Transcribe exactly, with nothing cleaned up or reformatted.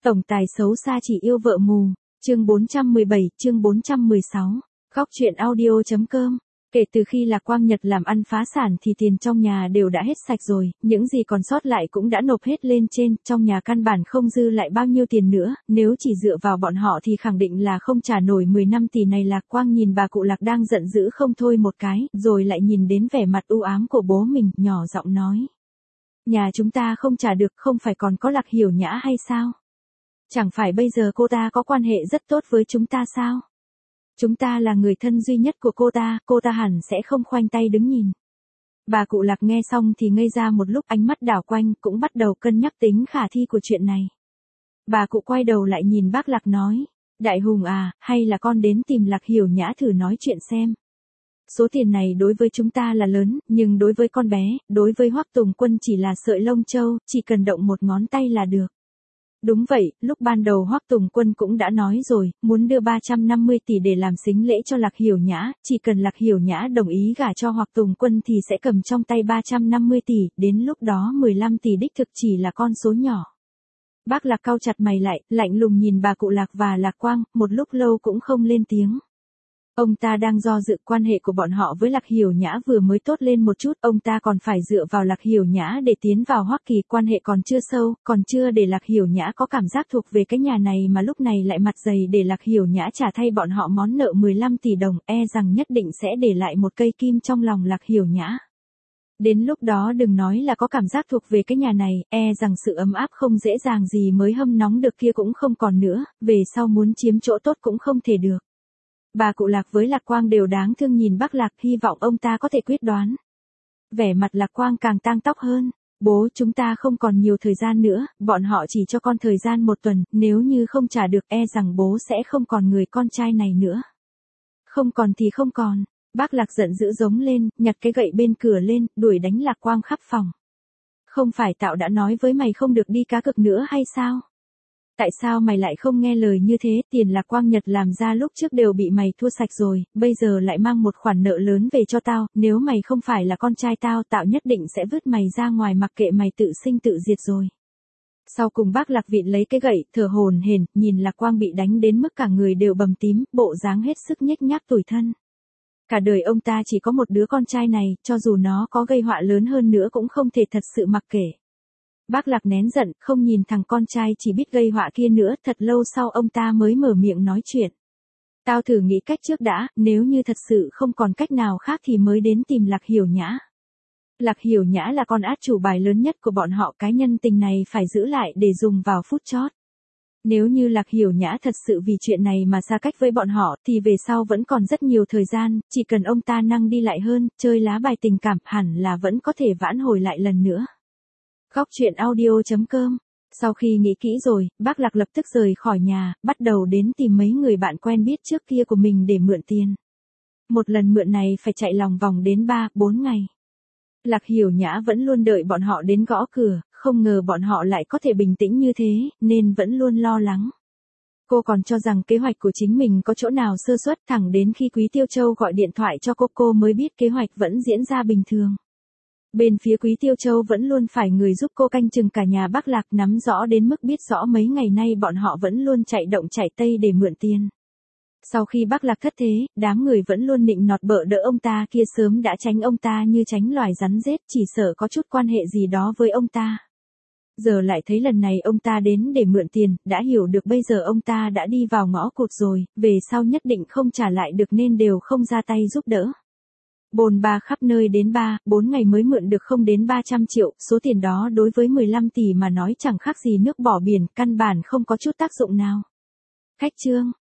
Tổng tài xấu xa chỉ yêu vợ mù, chương bốn trăm mười bảy, chương bốn trăm mười sáu. Góc truyện audio chấm com. Kể từ khi Lạc Quang Nhật làm ăn phá sản thì tiền trong nhà đều đã hết sạch rồi, những gì còn sót lại cũng đã nộp hết lên trên, trong nhà căn bản không dư lại bao nhiêu tiền nữa, nếu chỉ dựa vào bọn họ thì khẳng định là không trả nổi mười năm tỷ này. Lạc Quang nhìn bà cụ Lạc đang giận dữ không thôi một cái, rồi lại nhìn đến vẻ mặt u ám của bố mình, nhỏ giọng nói. Nhà chúng ta không trả được, không phải còn có Lạc Hiểu Nhã hay sao? Chẳng phải bây giờ cô ta có quan hệ rất tốt với chúng ta sao? Chúng ta là người thân duy nhất của cô ta, cô ta hẳn sẽ không khoanh tay đứng nhìn. Bà cụ Lạc nghe xong thì ngây ra một lúc, ánh mắt đảo quanh, cũng bắt đầu cân nhắc tính khả thi của chuyện này. Bà cụ quay đầu lại nhìn bác Lạc nói, Đại Hùng à, hay là con đến tìm Lạc Hiểu Nhã thử nói chuyện xem. Số tiền này đối với chúng ta là lớn, nhưng đối với con bé, đối với Hoắc Tùng Quân chỉ là sợi lông châu, chỉ cần động một ngón tay là được. Đúng vậy, lúc ban đầu Hoắc Tùng Quân cũng đã nói rồi, muốn đưa ba trăm năm mươi tỷ để làm sính lễ cho Lạc Hiểu Nhã, chỉ cần Lạc Hiểu Nhã đồng ý gả cho Hoắc Tùng Quân thì sẽ cầm trong tay ba trăm năm mươi tỷ, đến lúc đó mười lăm tỷ đích thực chỉ là con số nhỏ. Bác Lạc cau chặt mày lại, lạnh lùng nhìn bà cụ Lạc và Lạc Quang, một lúc lâu cũng không lên tiếng. Ông ta đang do dự, quan hệ của bọn họ với Lạc Hiểu Nhã vừa mới tốt lên một chút, ông ta còn phải dựa vào Lạc Hiểu Nhã để tiến vào Hoắc Kỳ, quan hệ còn chưa sâu, còn chưa để Lạc Hiểu Nhã có cảm giác thuộc về cái nhà này mà lúc này lại mặt dày để Lạc Hiểu Nhã trả thay bọn họ món nợ mười lăm tỷ đồng, e rằng nhất định sẽ để lại một cây kim trong lòng Lạc Hiểu Nhã. Đến lúc đó đừng nói là có cảm giác thuộc về cái nhà này, e rằng sự ấm áp không dễ dàng gì mới hâm nóng được kia cũng không còn nữa, về sau muốn chiếm chỗ tốt cũng không thể được. Bà cụ Lạc với Lạc Quang đều đáng thương nhìn bác Lạc, hy vọng ông ta có thể quyết đoán. Vẻ mặt Lạc Quang càng tang tóc hơn. Bố, chúng ta không còn nhiều thời gian nữa, bọn họ chỉ cho con thời gian một tuần, nếu như không trả được e rằng bố sẽ không còn người con trai này nữa. Không còn thì không còn. Bác Lạc giận dữ giống lên, nhặt cái gậy bên cửa lên, đuổi đánh Lạc Quang khắp phòng. Không phải Tạo đã nói với mày không được đi cá cược nữa hay sao? Tại sao mày lại không nghe lời như thế, tiền Lạc Quang Nhật làm ra lúc trước đều bị mày thua sạch rồi, bây giờ lại mang một khoản nợ lớn về cho tao, nếu mày không phải là con trai tao, Tạo nhất định sẽ vứt mày ra ngoài mặc kệ mày tự sinh tự diệt rồi. Sau cùng bác Lạc vịn lấy cái gậy, thở hổn hển, nhìn Lạc Quang bị đánh đến mức cả người đều bầm tím, bộ dáng hết sức nhếch nhác tủi thân. Cả đời ông ta chỉ có một đứa con trai này, cho dù nó có gây họa lớn hơn nữa cũng không thể thật sự mặc kệ. Bác Lạc nén giận, không nhìn thằng con trai chỉ biết gây họa kia nữa, thật lâu sau ông ta mới mở miệng nói chuyện. Tao thử nghĩ cách trước đã, nếu như thật sự không còn cách nào khác thì mới đến tìm Lạc Hiểu Nhã. Lạc Hiểu Nhã là con át chủ bài lớn nhất của bọn họ, cái nhân tình này phải giữ lại để dùng vào phút chót. Nếu như Lạc Hiểu Nhã thật sự vì chuyện này mà xa cách với bọn họ thì về sau vẫn còn rất nhiều thời gian, chỉ cần ông ta năng đi lại hơn, chơi lá bài tình cảm hẳn là vẫn có thể vãn hồi lại lần nữa. Góc truyện audio chấm com. Sau khi nghĩ kỹ rồi, bác Lạc lập tức rời khỏi nhà, bắt đầu đến tìm mấy người bạn quen biết trước kia của mình để mượn tiền. Một lần mượn này phải chạy lòng vòng đến ba, bốn ngày. Lạc Hiểu Nhã vẫn luôn đợi bọn họ đến gõ cửa, không ngờ bọn họ lại có thể bình tĩnh như thế, nên vẫn luôn lo lắng. Cô còn cho rằng kế hoạch của chính mình có chỗ nào sơ suất, thẳng đến khi Quý Tiêu Châu gọi điện thoại cho cô cô mới biết kế hoạch vẫn diễn ra bình thường. Bên phía Quý Tiêu Châu vẫn luôn phải người giúp cô canh chừng cả nhà bác Lạc, nắm rõ đến mức biết rõ mấy ngày nay bọn họ vẫn luôn chạy động chạy tây để mượn tiền. Sau khi bác Lạc thất thế, đám người vẫn luôn nịnh nọt bợ đỡ ông ta kia sớm đã tránh ông ta như tránh loài rắn rết, chỉ sợ có chút quan hệ gì đó với ông ta. Giờ lại thấy lần này ông ta đến để mượn tiền, đã hiểu được bây giờ ông ta đã đi vào ngõ cụt rồi, về sau nhất định không trả lại được nên đều không ra tay giúp đỡ. Bồn ba khắp nơi đến ba, bốn ngày mới mượn được không đến ba trăm triệu, số tiền đó đối với mười lăm tỷ mà nói chẳng khác gì nước bỏ biển, căn bản không có chút tác dụng nào. Khách trương,